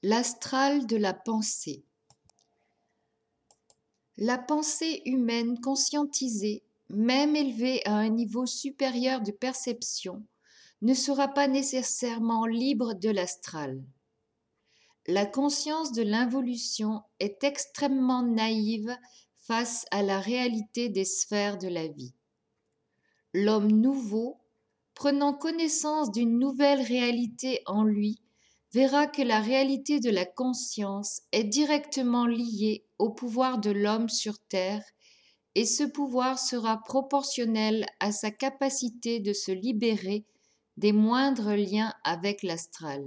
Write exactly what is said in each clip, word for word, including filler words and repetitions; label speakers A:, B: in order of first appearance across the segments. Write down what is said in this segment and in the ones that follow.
A: L'astral de la pensée. La pensée humaine conscientisée, même élevée à un niveau supérieur de perception, ne sera pas nécessairement libre de l'astral. La conscience de l'involution est extrêmement naïve face à la réalité des sphères de la vie. L'homme nouveau, prenant connaissance d'une nouvelle réalité en lui, verra que la réalité de la conscience est directement liée au pouvoir de l'homme sur terre, et ce pouvoir sera proportionnel à sa capacité de se libérer des moindres liens avec l'astral.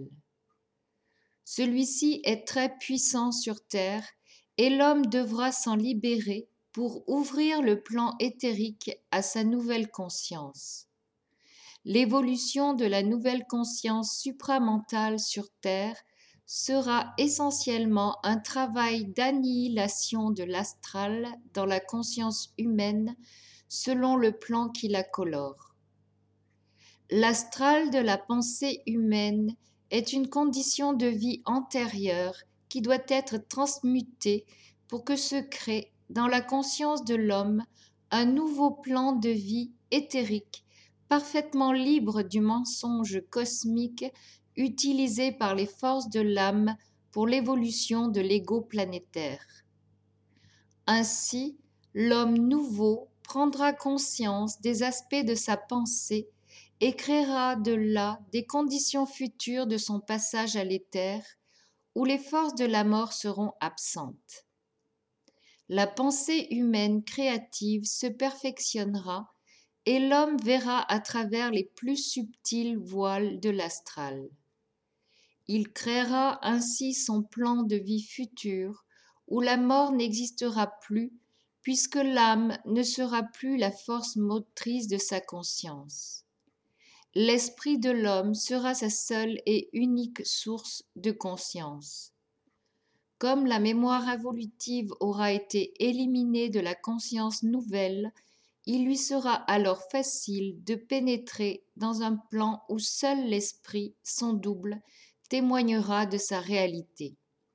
A: Celui-ci est très puissant sur terre, et l'homme devra s'en libérer pour ouvrir le plan éthérique à sa nouvelle conscience. L'évolution de la nouvelle conscience supramentale sur Terre sera essentiellement un travail d'annihilation de l'astral dans la conscience humaine selon le plan qui la colore. L'astral de la pensée humaine est une condition de vie antérieure qui doit être transmutée pour que se crée dans la conscience de l'homme un nouveau plan de vie éthérique parfaitement libre du mensonge cosmique utilisé par les forces de l'âme pour l'évolution de l'ego planétaire. Ainsi, l'homme nouveau prendra conscience des aspects de sa pensée et créera de là des conditions futures de son passage à l'éther, où les forces de la mort seront absentes. La pensée humaine créative se perfectionnera et l'homme verra à travers les plus subtils voiles de l'astral. Il créera ainsi son plan de vie future, où la mort n'existera plus, puisque l'âme ne sera plus la force motrice de sa conscience. L'esprit de l'homme sera sa seule et unique source de conscience. Comme la mémoire involutive aura été éliminée de la conscience nouvelle, il lui sera alors facile de pénétrer dans un plan où seul l'esprit, son double, témoignera de sa réalité.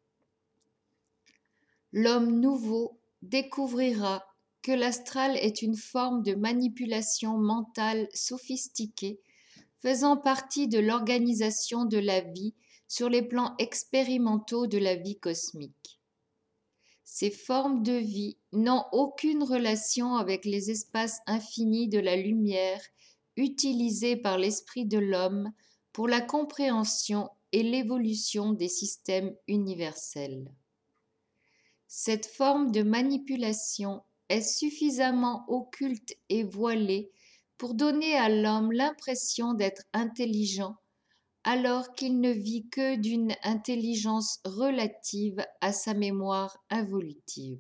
A: L'homme nouveau découvrira que l'astral est une forme de manipulation mentale sophistiquée, faisant partie de l'organisation de la vie sur les plans expérimentaux de la vie cosmique. Ces formes de vie n'ont aucune relation avec les espaces infinis de la lumière utilisés par l'esprit de l'homme pour la compréhension et l'évolution des systèmes universels. Cette forme de manipulation est suffisamment occulte et voilée pour donner à l'homme l'impression d'être intelligent, alors qu'il ne vit que d'une intelligence relative à sa mémoire involutive.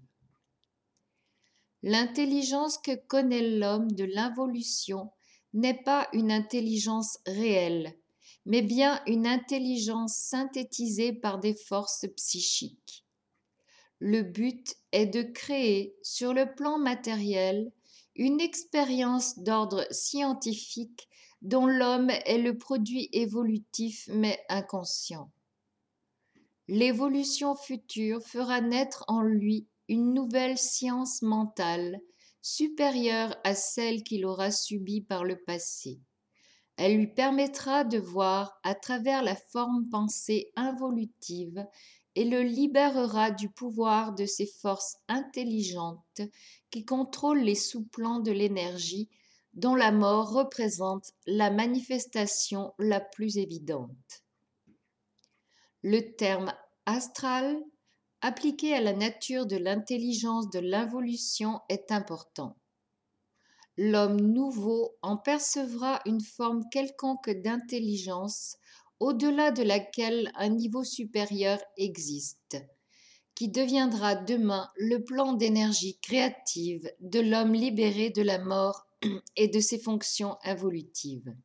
A: L'intelligence que connaît l'homme de l'involution n'est pas une intelligence réelle, mais bien une intelligence synthétisée par des forces psychiques. Le but est de créer, sur le plan matériel, une expérience d'ordre scientifique dont l'homme est le produit évolutif mais inconscient. L'évolution future fera naître en lui une nouvelle science mentale supérieure à celle qu'il aura subie par le passé. Elle lui permettra de voir à travers la forme pensée involutive et le libérera du pouvoir de ces forces intelligentes qui contrôlent les sous-plans de l'énergie, dont la mort représente la manifestation la plus évidente. Le terme astral, appliqué à la nature de l'intelligence de l'involution, est important. L'homme nouveau en percevra une forme quelconque d'intelligence au-delà de laquelle un niveau supérieur existe, qui deviendra demain le plan d'énergie créative de l'homme libéré de la mort et de ses fonctions involutives.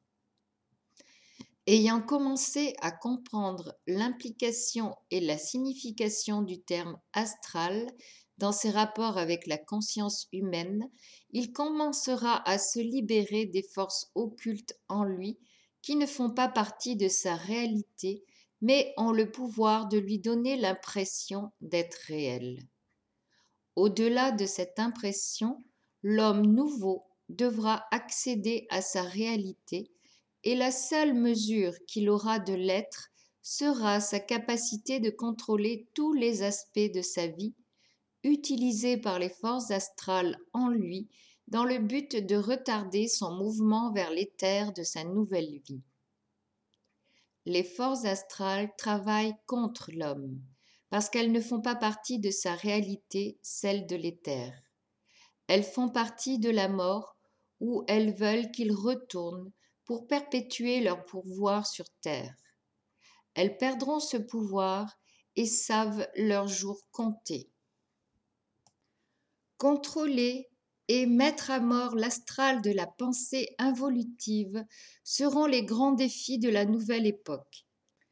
A: Ayant commencé à comprendre l'implication et la signification du terme astral dans ses rapports avec la conscience humaine, il commencera à se libérer des forces occultes en lui qui ne font pas partie de sa réalité mais ont le pouvoir de lui donner l'impression d'être réel. Au-delà de cette impression, l'homme nouveau devra accéder à sa réalité et la seule mesure qu'il aura de l'être sera sa capacité de contrôler tous les aspects de sa vie, utilisés par les forces astrales en lui dans le but de retarder son mouvement vers l'éther de sa nouvelle vie. Les forces astrales travaillent contre l'homme, parce qu'elles ne font pas partie de sa réalité, celle de l'éther. Elles font partie de la mort, où elles veulent qu'il retourne pour perpétuer leur pouvoir sur terre. Elles perdront ce pouvoir et savent leurs jours comptés. Contrôler et mettre à mort l'astral de la pensée involutive seront les grands défis de la nouvelle époque.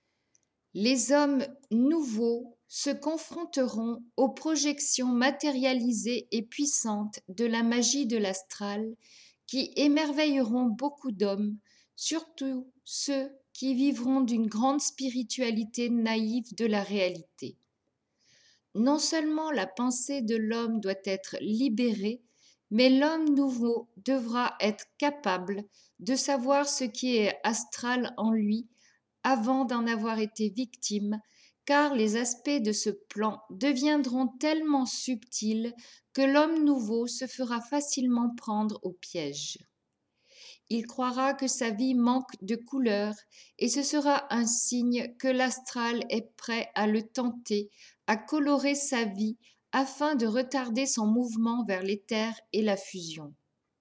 A: Les hommes nouveaux se confronteront aux projections matérialisées et puissantes de la magie de l'astral qui émerveilleront beaucoup d'hommes, surtout ceux qui vivront d'une grande spiritualité naïve de la réalité. Non seulement la pensée de l'homme doit être libérée, mais l'homme nouveau devra être capable de savoir ce qui est astral en lui avant d'en avoir été victime, car les aspects de ce plan deviendront tellement subtils que l'homme nouveau se fera facilement prendre au piège. Il croira que sa vie manque de couleur et ce sera un signe que l'astral est prêt à le tenter, à colorer sa vie afin de retarder son mouvement vers l'éther et la fusion.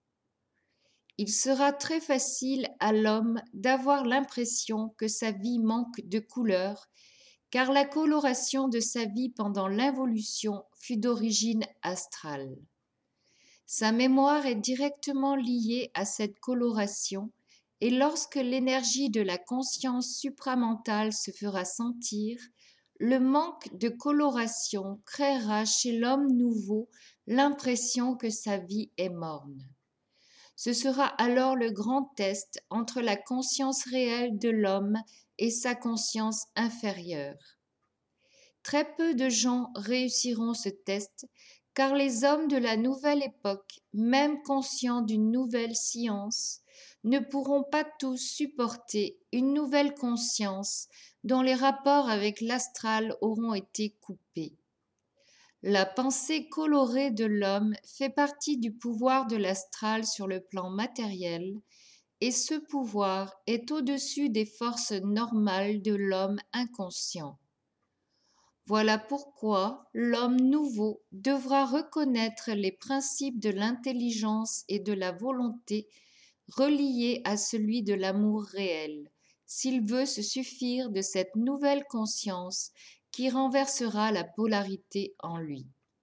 A: Il sera très facile à l'homme d'avoir l'impression que sa vie manque de couleur, car la coloration de sa vie pendant l'involution fut d'origine astrale. Sa mémoire est directement liée à cette coloration, et lorsque l'énergie de la conscience supramentale se fera sentir, le manque de coloration créera chez l'homme nouveau l'impression que sa vie est morne. Ce sera alors le grand test entre la conscience réelle de l'homme et sa conscience inférieure. Très peu de gens réussiront ce test, car les hommes de la nouvelle époque, même conscients d'une nouvelle science, ne pourront pas tous supporter une nouvelle conscience dont les rapports avec l'astral auront été coupés. La pensée colorée de l'homme fait partie du pouvoir de l'astral sur le plan matériel, et ce pouvoir est au-dessus des forces normales de l'homme inconscient. Voilà pourquoi l'homme nouveau devra reconnaître les principes de l'intelligence et de la volonté reliés à celui de l'amour réel, s'il veut se suffire de cette nouvelle conscience qui renversera la polarité en lui.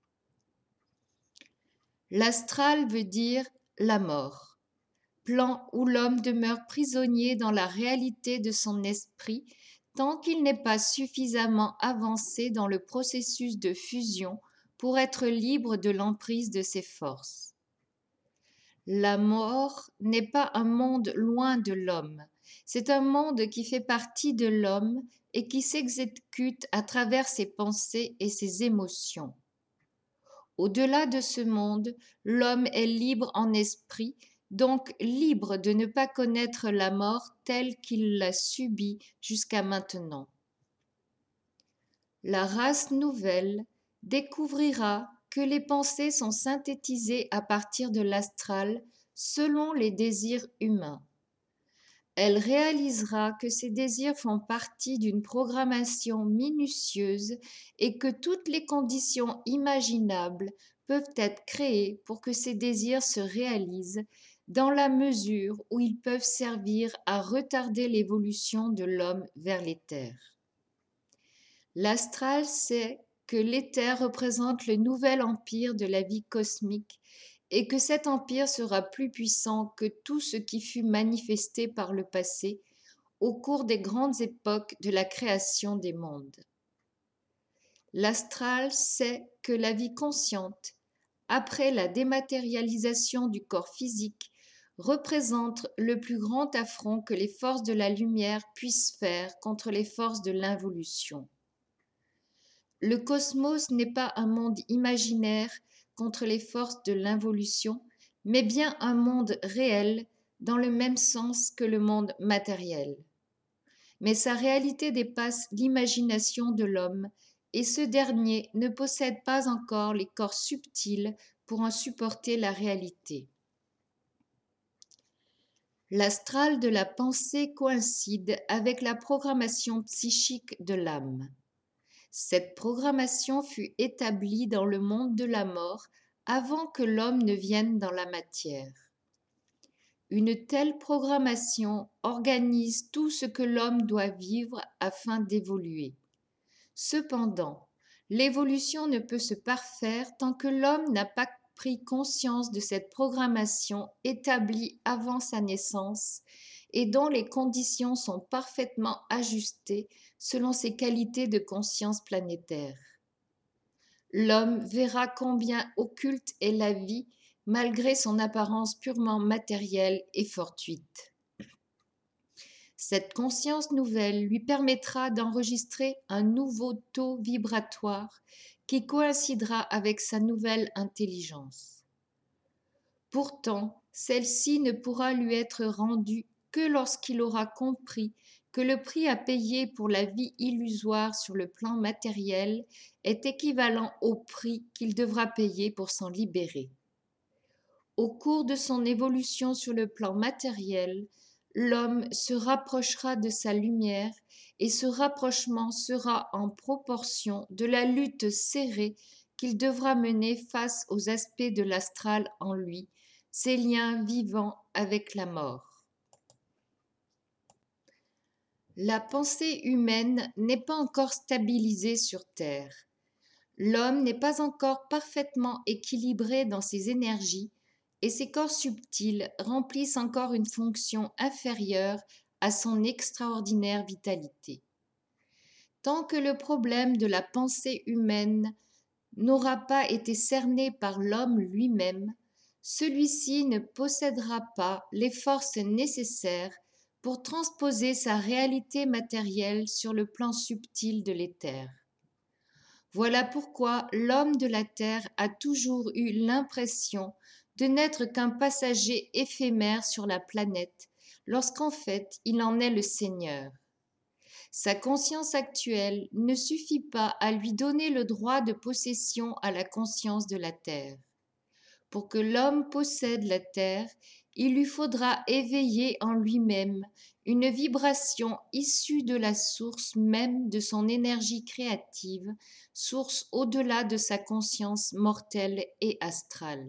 A: L'astral veut dire la mort, plan où l'homme demeure prisonnier dans la réalité de son esprit tant qu'il n'est pas suffisamment avancé dans le processus de fusion pour être libre de l'emprise de ses forces. La mort n'est pas un monde loin de l'homme, c'est un monde qui fait partie de l'homme et qui s'exécute à travers ses pensées et ses émotions. Au-delà de ce monde, l'homme est libre en esprit, donc libre de ne pas connaître la mort telle qu'il l'a subie jusqu'à maintenant. La race nouvelle découvrira que les pensées sont synthétisées à partir de l'astral selon les désirs humains. Elle réalisera que ces désirs font partie d'une programmation minutieuse et que toutes les conditions imaginables peuvent être créées pour que ces désirs se réalisent dans la mesure où ils peuvent servir à retarder l'évolution de l'homme vers l'éther. L'astral sait que l'éther représente le nouvel empire de la vie cosmique et que cet empire sera plus puissant que tout ce qui fut manifesté par le passé au cours des grandes époques de la création des mondes. L'astral sait que la vie consciente, après la dématérialisation du corps physique, représente le plus grand affront que les forces de la lumière puissent faire contre les forces de l'involution. Le cosmos n'est pas un monde imaginaire contre les forces de l'involution, mais bien un monde réel dans le même sens que le monde matériel. Mais sa réalité dépasse l'imagination de l'homme et ce dernier ne possède pas encore les corps subtils pour en supporter la réalité. L'astral de la pensée coïncide avec la programmation psychique de l'âme. Cette programmation fut établie dans le monde de la mort avant que l'homme ne vienne dans la matière. Une telle programmation organise tout ce que l'homme doit vivre afin d'évoluer. Cependant, l'évolution ne peut se parfaire tant que l'homme n'a pas pris conscience de cette programmation établie avant sa naissance et dont les conditions sont parfaitement ajustées selon ses qualités de conscience planétaire. L'homme verra combien occulte est la vie malgré son apparence purement matérielle et fortuite. Cette conscience nouvelle lui permettra d'enregistrer un nouveau taux vibratoire qui coïncidera avec sa nouvelle intelligence. Pourtant, celle-ci ne pourra lui être rendue que lorsqu'il aura compris que le prix à payer pour la vie illusoire sur le plan matériel est équivalent au prix qu'il devra payer pour s'en libérer. Au cours de son évolution sur le plan matériel, l'homme se rapprochera de sa lumière et ce rapprochement sera en proportion de la lutte serrée qu'il devra mener face aux aspects de l'astral en lui, ses liens vivants avec la mort. La pensée humaine n'est pas encore stabilisée sur Terre. L'homme n'est pas encore parfaitement équilibré dans ses énergies et ses corps subtils remplissent encore une fonction inférieure à son extraordinaire vitalité. Tant que le problème de la pensée humaine n'aura pas été cerné par l'homme lui-même, celui-ci ne possédera pas les forces nécessaires pour transposer sa réalité matérielle sur le plan subtil de l'éther. Voilà pourquoi l'homme de la terre a toujours eu l'impression de n'être qu'un passager éphémère sur la planète, lorsqu'en fait il en est le seigneur. Sa conscience actuelle ne suffit pas à lui donner le droit de possession à la conscience de la terre. Pour que l'homme possède la terre, il lui faudra éveiller en lui-même une vibration issue de la source même de son énergie créative, source au-delà de sa conscience mortelle et astrale.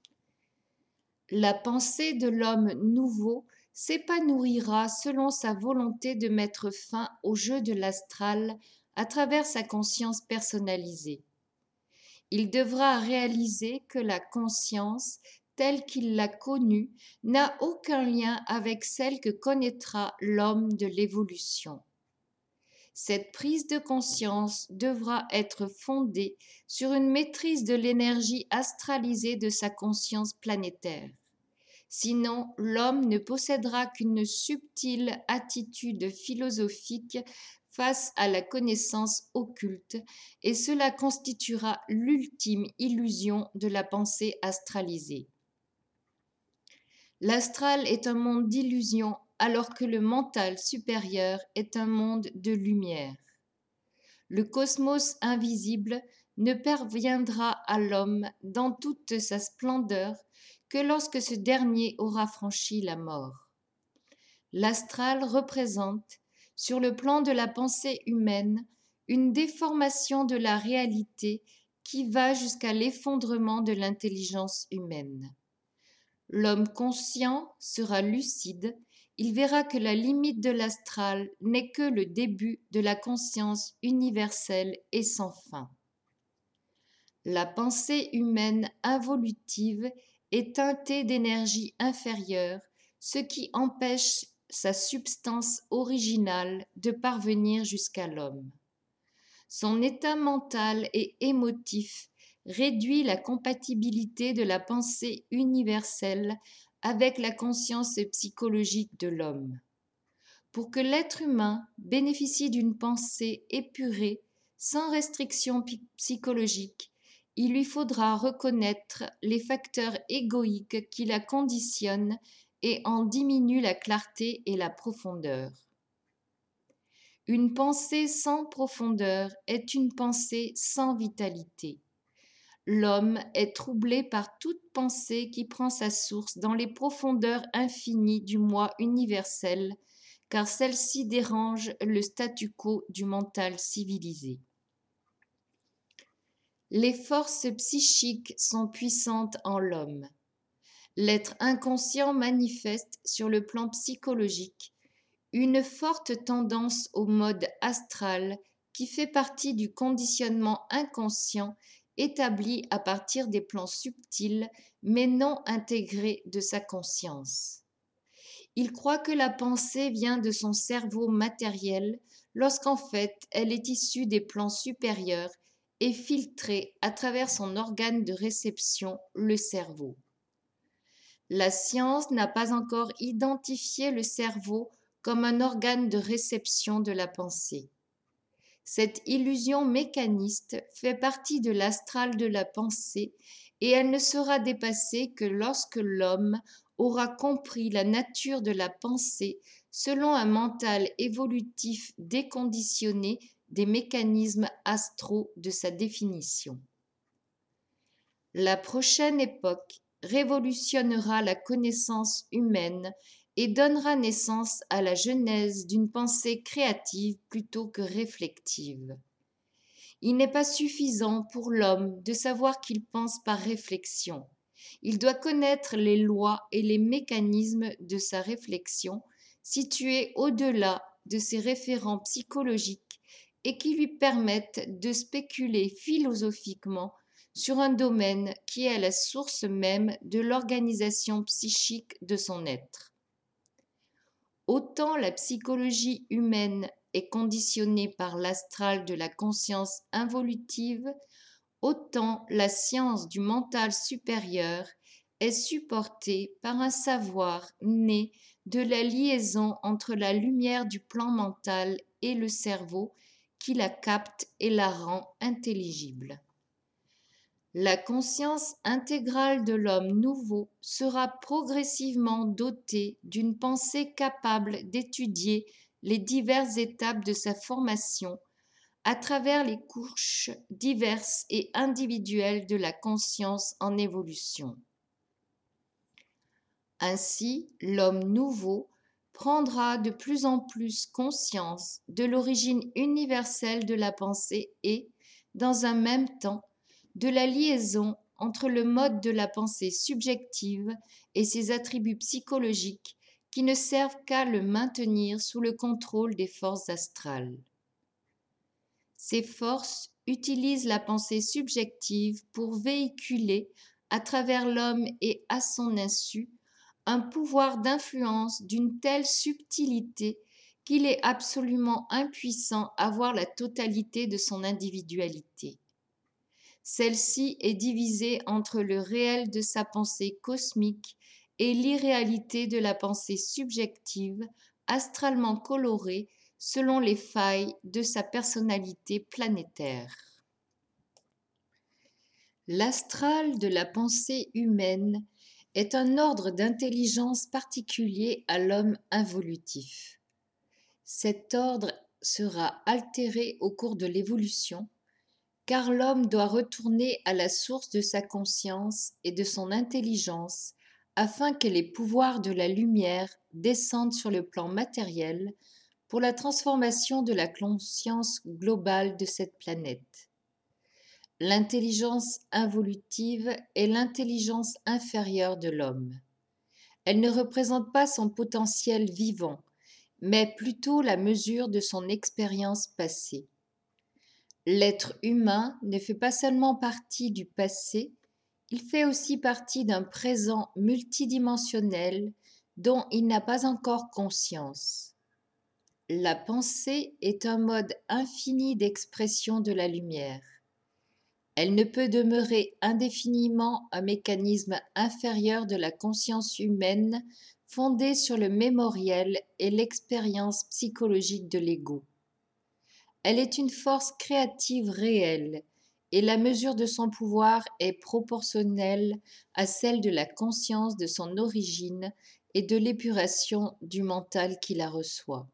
A: La pensée de l'homme nouveau s'épanouira selon sa volonté de mettre fin au jeu de l'astral à travers sa conscience personnalisée. Il devra réaliser que la conscience, telle qu'il l'a connue, n'a aucun lien avec celle que connaîtra l'homme de l'évolution. Cette prise de conscience devra être fondée sur une maîtrise de l'énergie astralisée de sa conscience planétaire. Sinon, l'homme ne possédera qu'une subtile attitude philosophique face à la connaissance occulte, et cela constituera l'ultime illusion de la pensée astralisée. L'astral est un monde d'illusion, alors que le mental supérieur est un monde de lumière. Le cosmos invisible ne parviendra à l'homme dans toute sa splendeur que lorsque ce dernier aura franchi la mort. L'astral représente, sur le plan de la pensée humaine, une déformation de la réalité qui va jusqu'à l'effondrement de l'intelligence humaine. L'homme conscient sera lucide, il verra que la limite de l'astral n'est que le début de la conscience universelle et sans fin. La pensée humaine involutive est teintée d'énergie inférieure, ce qui empêche sa substance originale de parvenir jusqu'à l'homme. Son état mental et émotif réduit la compatibilité de la pensée universelle avec la conscience psychologique de l'homme. Pour que l'être humain bénéficie d'une pensée épurée, sans restriction psychologique, il lui faudra reconnaître les facteurs égoïques qui la conditionnent et en diminuent la clarté et la profondeur. Une pensée sans profondeur est une pensée sans vitalité. L'homme est troublé par toute pensée qui prend sa source dans les profondeurs infinies du moi universel, car celle-ci dérange le statu quo du mental civilisé. Les forces psychiques sont puissantes en l'homme. L'être inconscient manifeste sur le plan psychologique une forte tendance au mode astral qui fait partie du conditionnement inconscient établi à partir des plans subtils mais non intégrés de sa conscience. Il croit que la pensée vient de son cerveau matériel lorsqu'en fait elle est issue des plans supérieurs et filtrée à travers son organe de réception, le cerveau. La science n'a pas encore identifié le cerveau comme un organe de réception de la pensée. Cette illusion mécaniste fait partie de l'astral de la pensée et elle ne sera dépassée que lorsque l'homme aura compris la nature de la pensée selon un mental évolutif déconditionné des mécanismes astraux de sa définition. La prochaine époque révolutionnera la connaissance humaine et donnera naissance à la genèse d'une pensée créative plutôt que réflexive. Il n'est pas suffisant pour l'homme de savoir qu'il pense par réflexion. Il doit connaître les lois et les mécanismes de sa réflexion situés au-delà de ses référents psychologiques et qui lui permettent de spéculer philosophiquement sur un domaine qui est la source même de l'organisation psychique de son être. Autant la psychologie humaine est conditionnée par l'astral de la conscience involutive, autant la science du mental supérieur est supportée par un savoir né de la liaison entre la lumière du plan mental et le cerveau qui la capte et la rend intelligible. La conscience intégrale de l'homme nouveau sera progressivement dotée d'une pensée capable d'étudier les diverses étapes de sa formation à travers les couches diverses et individuelles de la conscience en évolution. Ainsi, l'homme nouveau prendra de plus en plus conscience de l'origine universelle de la pensée et, dans un même temps, de la liaison entre le mode de la pensée subjective et ses attributs psychologiques qui ne servent qu'à le maintenir sous le contrôle des forces astrales. Ces forces utilisent la pensée subjective pour véhiculer, à travers l'homme et à son insu, un pouvoir d'influence d'une telle subtilité qu'il est absolument impuissant à voir la totalité de son individualité. Celle-ci est divisée entre le réel de sa pensée cosmique et l'irréalité de la pensée subjective, astralement colorée selon les failles de sa personnalité planétaire. L'astral de la pensée humaine est un ordre d'intelligence particulier à l'homme involutif. Cet ordre sera altéré au cours de l'évolution, car l'homme doit retourner à la source de sa conscience et de son intelligence afin que les pouvoirs de la lumière descendent sur le plan matériel pour la transformation de la conscience globale de cette planète. L'intelligence involutive est l'intelligence inférieure de l'homme. Elle ne représente pas son potentiel vivant, mais plutôt la mesure de son expérience passée. L'être humain ne fait pas seulement partie du passé, il fait aussi partie d'un présent multidimensionnel dont il n'a pas encore conscience. La pensée est un mode infini d'expression de la lumière. Elle ne peut demeurer indéfiniment un mécanisme inférieur de la conscience humaine fondé sur le mémoriel et l'expérience psychologique de l'ego. Elle est une force créative réelle et la mesure de son pouvoir est proportionnelle à celle de la conscience de son origine et de l'épuration du mental qui la reçoit.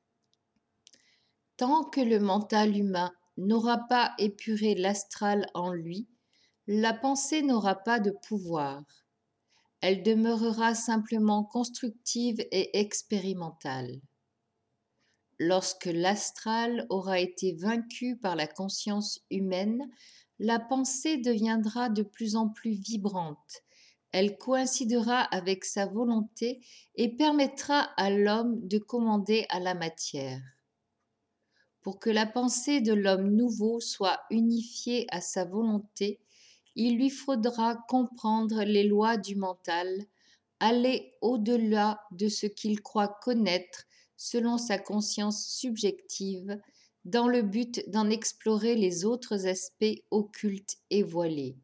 A: Tant que le mental humain n'aura pas épuré l'astral en lui, la pensée n'aura pas de pouvoir. Elle demeurera simplement constructive et expérimentale. Lorsque l'astral aura été vaincu par la conscience humaine, la pensée deviendra de plus en plus vibrante. Elle coïncidera avec sa volonté et permettra à l'homme de commander à la matière. Pour que la pensée de l'homme nouveau soit unifiée à sa volonté, il lui faudra comprendre les lois du mental, aller au-delà de ce qu'il croit connaître selon sa conscience subjective, dans le but d'en explorer les autres aspects occultes et voilés.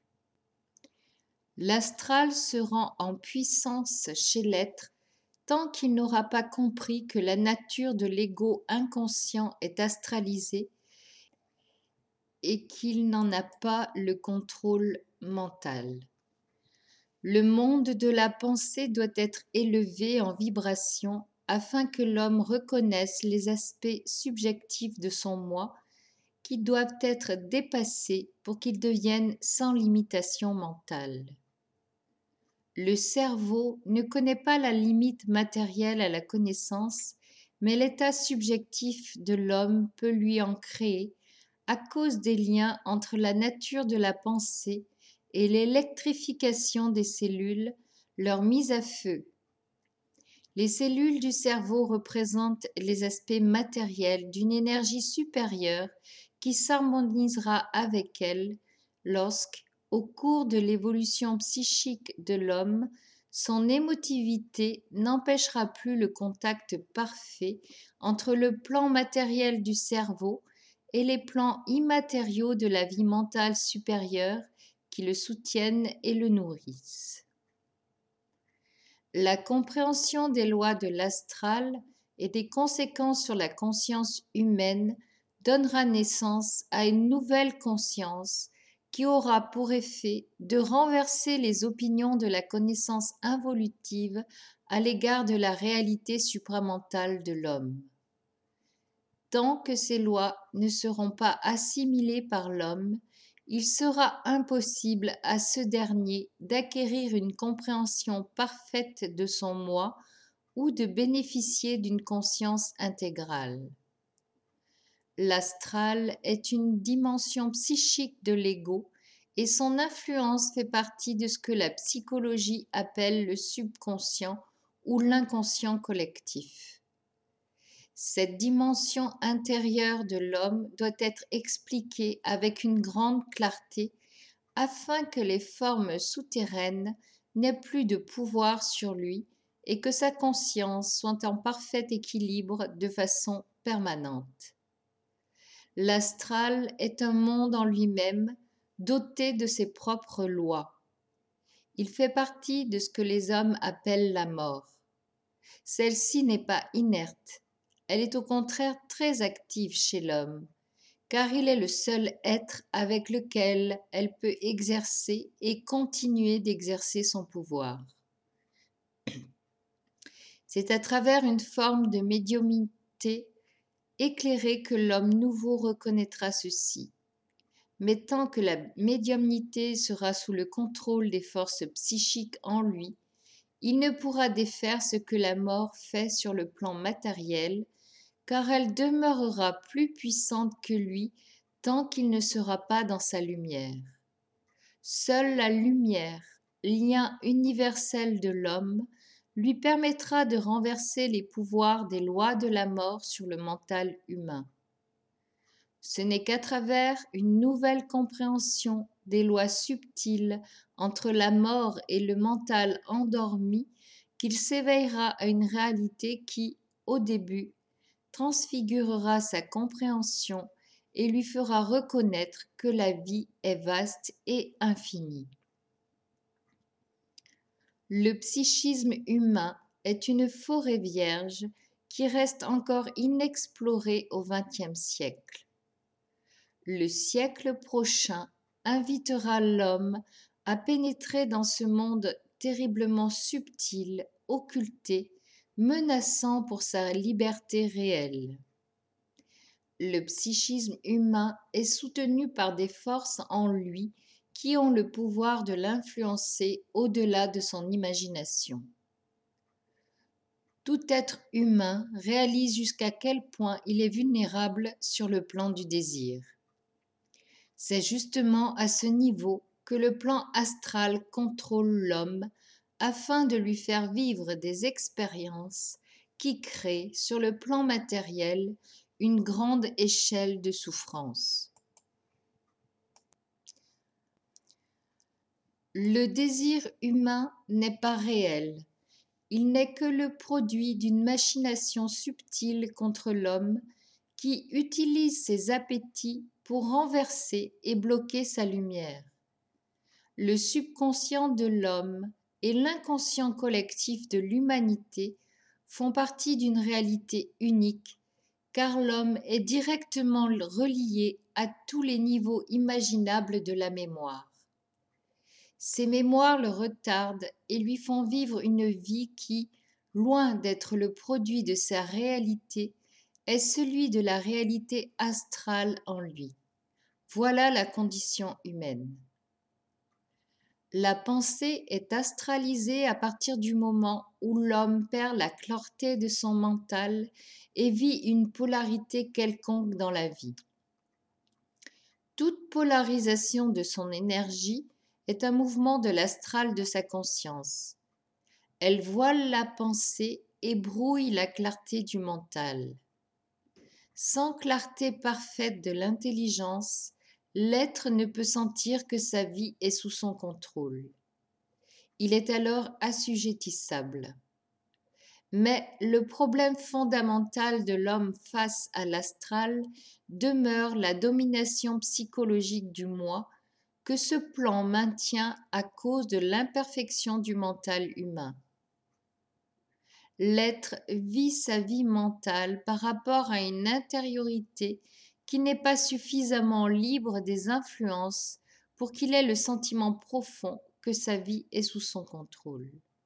A: L'astral se rend en puissance chez l'être tant qu'il n'aura pas compris que la nature de l'ego inconscient est astralisée et qu'il n'en a pas le contrôle mental. Le monde de la pensée doit être élevé en vibration afin que l'homme reconnaisse les aspects subjectifs de son moi qui doivent être dépassés pour qu'il devienne sans limitation mentale. Le cerveau ne connaît pas la limite matérielle à la connaissance, mais l'état subjectif de l'homme peut lui en créer à cause des liens entre la nature de la pensée et l'électrification des cellules, leur mise à feu. Les cellules du cerveau représentent les aspects matériels d'une énergie supérieure qui s'harmonisera avec elle lorsque, au cours de l'évolution psychique de l'homme, son émotivité n'empêchera plus le contact parfait entre le plan matériel du cerveau et les plans immatériaux de la vie mentale supérieure qui le soutiennent et le nourrissent. La compréhension des lois de l'astral et des conséquences sur la conscience humaine donnera naissance à une nouvelle conscience qui aura pour effet de renverser les opinions de la connaissance involutive à l'égard de la réalité supramentale de l'homme. Tant que ces lois ne seront pas assimilées par l'homme, il sera impossible à ce dernier d'acquérir une compréhension parfaite de son moi ou de bénéficier d'une conscience intégrale. L'astral est une dimension psychique de l'ego et son influence fait partie de ce que la psychologie appelle le subconscient ou l'inconscient collectif. Cette dimension intérieure de l'homme doit être expliquée avec une grande clarté afin que les formes souterraines n'aient plus de pouvoir sur lui et que sa conscience soit en parfait équilibre de façon permanente. L'astral est un monde en lui-même, doté de ses propres lois. Il fait partie de ce que les hommes appellent la mort. Celle-ci n'est pas inerte, elle est au contraire très active chez l'homme, car il est le seul être avec lequel elle peut exercer et continuer d'exercer son pouvoir. C'est à travers une forme de médiumnité éclairée que l'homme nouveau reconnaîtra ceci. Mais tant que la médiumnité sera sous le contrôle des forces psychiques en lui, il ne pourra défaire ce que la mort fait sur le plan matériel, car elle demeurera plus puissante que lui tant qu'il ne sera pas dans sa lumière. Seule la lumière, lien universel de l'homme, lui permettra de renverser les pouvoirs des lois de la mort sur le mental humain. Ce n'est qu'à travers une nouvelle compréhension des lois subtiles entre la mort et le mental endormi qu'il s'éveillera à une réalité qui, au début, transfigurera sa compréhension et lui fera reconnaître que la vie est vaste et infinie. Le psychisme humain est une forêt vierge qui reste encore inexplorée au vingtième siècle. Le siècle prochain invitera l'homme à pénétrer dans ce monde terriblement subtil, occulté, menaçant pour sa liberté réelle. Le psychisme humain est soutenu par des forces en lui qui ont le pouvoir de l'influencer au-delà de son imagination. Tout être humain réalise jusqu'à quel point il est vulnérable sur le plan du désir. C'est justement à ce niveau que le plan astral contrôle l'homme afin de lui faire vivre des expériences qui créent sur le plan matériel une grande échelle de souffrance. Le désir humain n'est pas réel. Il n'est que le produit d'une machination subtile contre l'homme qui utilise ses appétits pour renverser et bloquer sa lumière. Le subconscient de l'homme et l'inconscient collectif de l'humanité font partie d'une réalité unique, car l'homme est directement relié à tous les niveaux imaginables de la mémoire. Ces mémoires le retardent et lui font vivre une vie qui, loin d'être le produit de sa réalité, est celui de la réalité astrale en lui. Voilà la condition humaine. La pensée est astralisée à partir du moment où l'homme perd la clarté de son mental et vit une polarité quelconque dans la vie. Toute polarisation de son énergie est un mouvement de l'astral de sa conscience. Elle voile la pensée et brouille la clarté du mental. Sans clarté parfaite de l'intelligence, l'être ne peut sentir que sa vie est sous son contrôle. Il est alors assujettissable. Mais le problème fondamental de l'homme face à l'astral demeure la domination psychologique du moi que ce plan maintient à cause de l'imperfection du mental humain. L'être vit sa vie mentale par rapport à une intériorité qui n'est pas suffisamment libre des influences pour qu'il ait le sentiment profond que sa vie est sous son contrôle.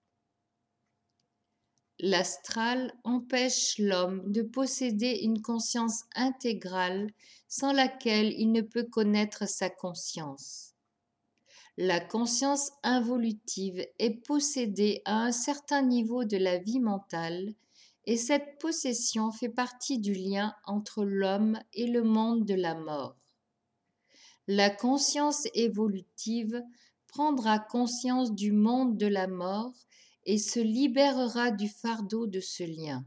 A: L'astral empêche l'homme de posséder une conscience intégrale sans laquelle il ne peut connaître sa conscience. La conscience involutive est possédée à un certain niveau de la vie mentale et cette possession fait partie du lien entre l'homme et le monde de la mort. La conscience évolutive prendra conscience du monde de la mort et se libérera du fardeau de ce lien.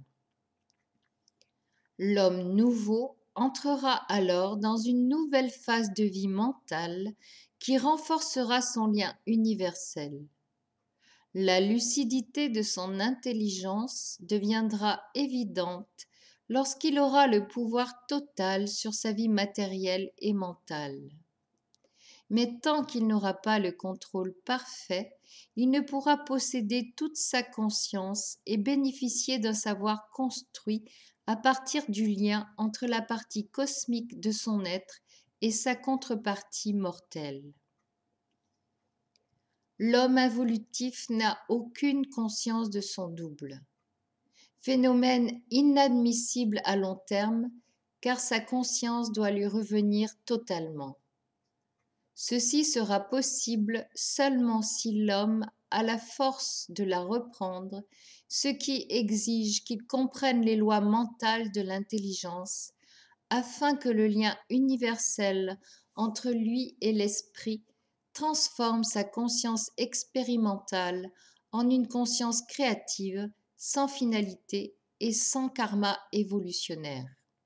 A: L'homme nouveau entrera alors dans une nouvelle phase de vie mentale qui renforcera son lien universel. La lucidité de son intelligence deviendra évidente lorsqu'il aura le pouvoir total sur sa vie matérielle et mentale. Mais tant qu'il n'aura pas le contrôle parfait, il ne pourra posséder toute sa conscience et bénéficier d'un savoir construit à partir du lien entre la partie cosmique de son être et sa contrepartie mortelle. L'homme involutif n'a aucune conscience de son double. Phénomène inadmissible à long terme, car sa conscience doit lui revenir totalement. Ceci sera possible seulement si l'homme a la force de la reprendre, ce qui exige qu'il comprenne les lois mentales de l'intelligence, afin que le lien universel entre lui et l'esprit transforme sa conscience expérimentale en une conscience créative, sans finalité et sans karma évolutionnaire.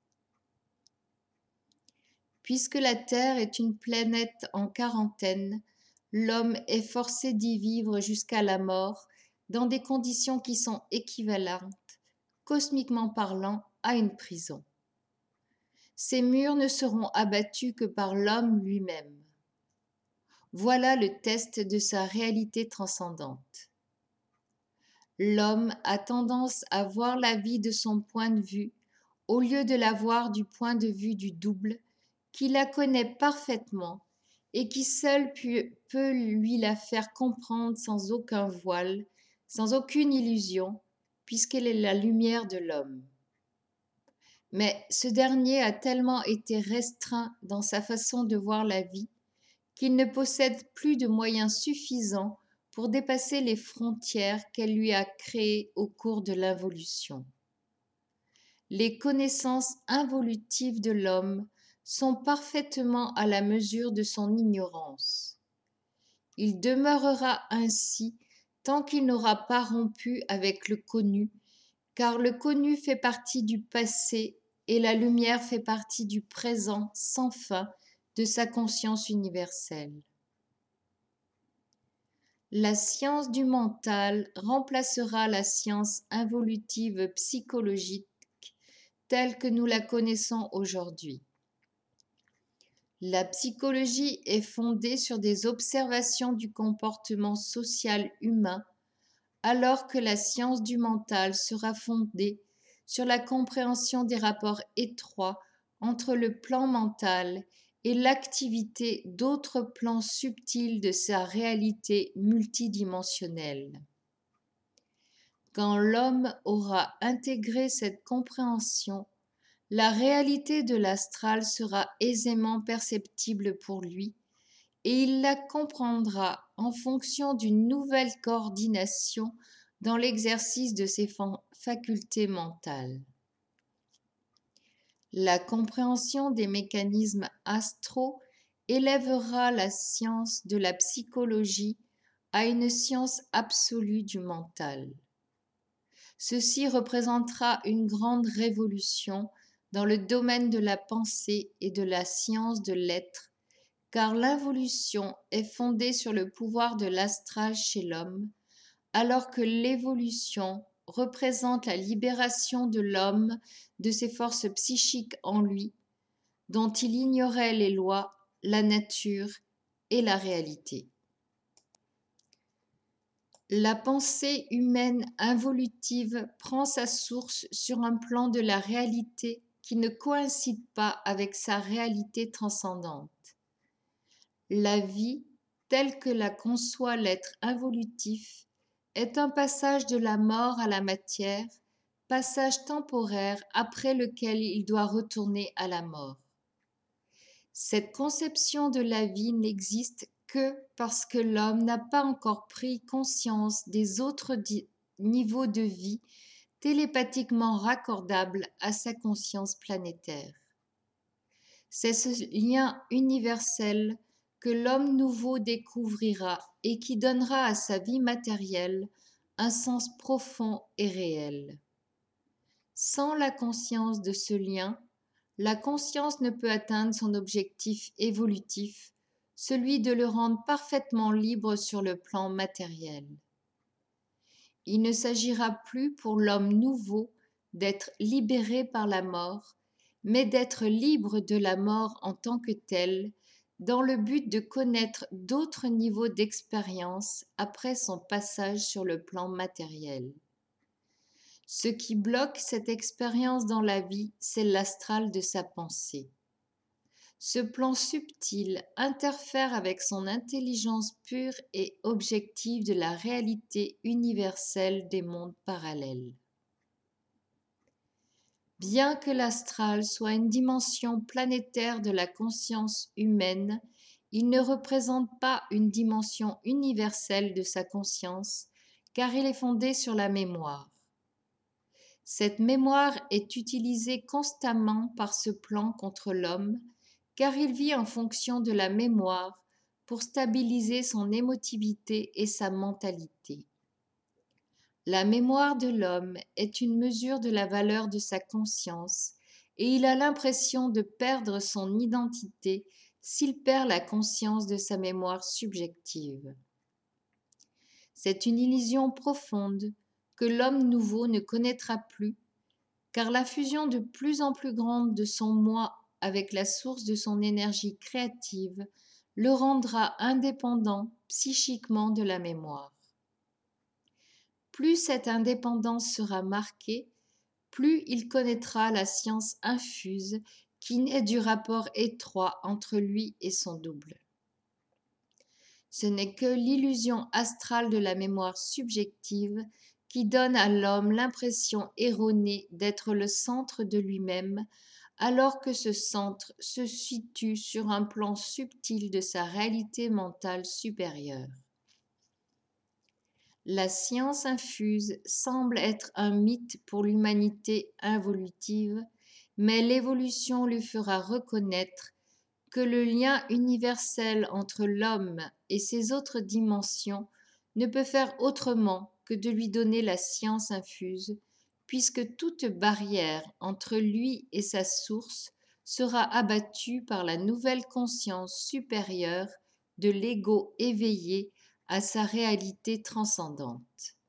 A: Puisque la Terre est une planète en quarantaine, l'homme est forcé d'y vivre jusqu'à la mort dans des conditions qui sont équivalentes, cosmiquement parlant, à une prison. ces murs ne seront abattus que par l'homme lui-même. Voilà le test de sa réalité transcendante. L'homme a tendance à voir la vie de son point de vue au lieu de la voir du point de vue du double qui la connaît parfaitement et qui seul peut lui la faire comprendre sans aucun voile, sans aucune illusion, puisqu'elle est la lumière de l'homme. Mais ce dernier a tellement été restreint dans sa façon de voir la vie qu'il ne possède plus de moyens suffisants pour dépasser les frontières qu'elle lui a créées au cours de l'involution. Les connaissances involutives de l'homme sont parfaitement à la mesure de son ignorance. Il demeurera ainsi tant qu'il n'aura pas rompu avec le connu, car le connu fait partie du passé et la lumière fait partie du présent sans fin de sa conscience universelle. La science du mental remplacera la science involutive psychologique telle que nous la connaissons aujourd'hui. La psychologie est fondée sur des observations du comportement social humain, alors que la science du mental sera fondée sur la compréhension des rapports étroits entre le plan mental et l'activité d'autres plans subtils de sa réalité multidimensionnelle. Quand l'homme aura intégré cette compréhension, la réalité de l'astral sera aisément perceptible pour lui et il la comprendra en fonction d'une nouvelle coordination dans l'exercice de ses facultés mentales. La compréhension des mécanismes astraux élèvera la science de la psychologie à une science absolue du mental. Ceci représentera une grande révolution dans le domaine de la pensée et de la science de l'être, car l'involution est fondée sur le pouvoir de l'astral chez l'homme, alors que l'évolution représente la libération de l'homme de ses forces psychiques en lui, dont il ignorait les lois, la nature et la réalité. La pensée humaine involutive prend sa source sur un plan de la réalité qui ne coïncide pas avec sa réalité transcendante. La vie, telle que la conçoit l'être involutif, est un passage de la mort à la matière, passage temporaire après lequel il doit retourner à la mort. Cette conception de la vie n'existe que parce que l'homme n'a pas encore pris conscience des autres di- niveaux de vie télépathiquement raccordables à sa conscience planétaire. C'est ce lien universel que l'homme nouveau découvrira et qui donnera à sa vie matérielle un sens profond et réel. Sans la conscience de ce lien, la conscience ne peut atteindre son objectif évolutif, celui de le rendre parfaitement libre sur le plan matériel. Il ne s'agira plus pour l'homme nouveau d'être libéré par la mort, mais d'être libre de la mort en tant que tel, dans le but de connaître d'autres niveaux d'expérience après son passage sur le plan matériel. Ce qui bloque cette expérience dans la vie, c'est l'astral de sa pensée. Ce plan subtil interfère avec son intelligence pure et objective de la réalité universelle des mondes parallèles. Bien que l'astral soit une dimension planétaire de la conscience humaine, il ne représente pas une dimension universelle de sa conscience, car il est fondé sur la mémoire. Cette mémoire est utilisée constamment par ce plan contre l'homme, car il vit en fonction de la mémoire pour stabiliser son émotivité et sa mentalité. La mémoire de l'homme est une mesure de la valeur de sa conscience et il a l'impression de perdre son identité s'il perd la conscience de sa mémoire subjective. C'est une illusion profonde que l'homme nouveau ne connaîtra plus, car la fusion de plus en plus grande de son moi avec la source de son énergie créative le rendra indépendant psychiquement de la mémoire. Plus cette indépendance sera marquée, plus il connaîtra la science infuse qui naît du rapport étroit entre lui et son double. Ce n'est que l'illusion astrale de la mémoire subjective qui donne à l'homme l'impression erronée d'être le centre de lui-même, alors que ce centre se situe sur un plan subtil de sa réalité mentale supérieure. La science infuse semble être un mythe pour l'humanité involutive, mais l'évolution lui fera reconnaître que le lien universel entre l'homme et ses autres dimensions ne peut faire autrement que de lui donner la science infuse, puisque toute barrière entre lui et sa source sera abattue par la nouvelle conscience supérieure de l'ego éveillé à sa réalité transcendante.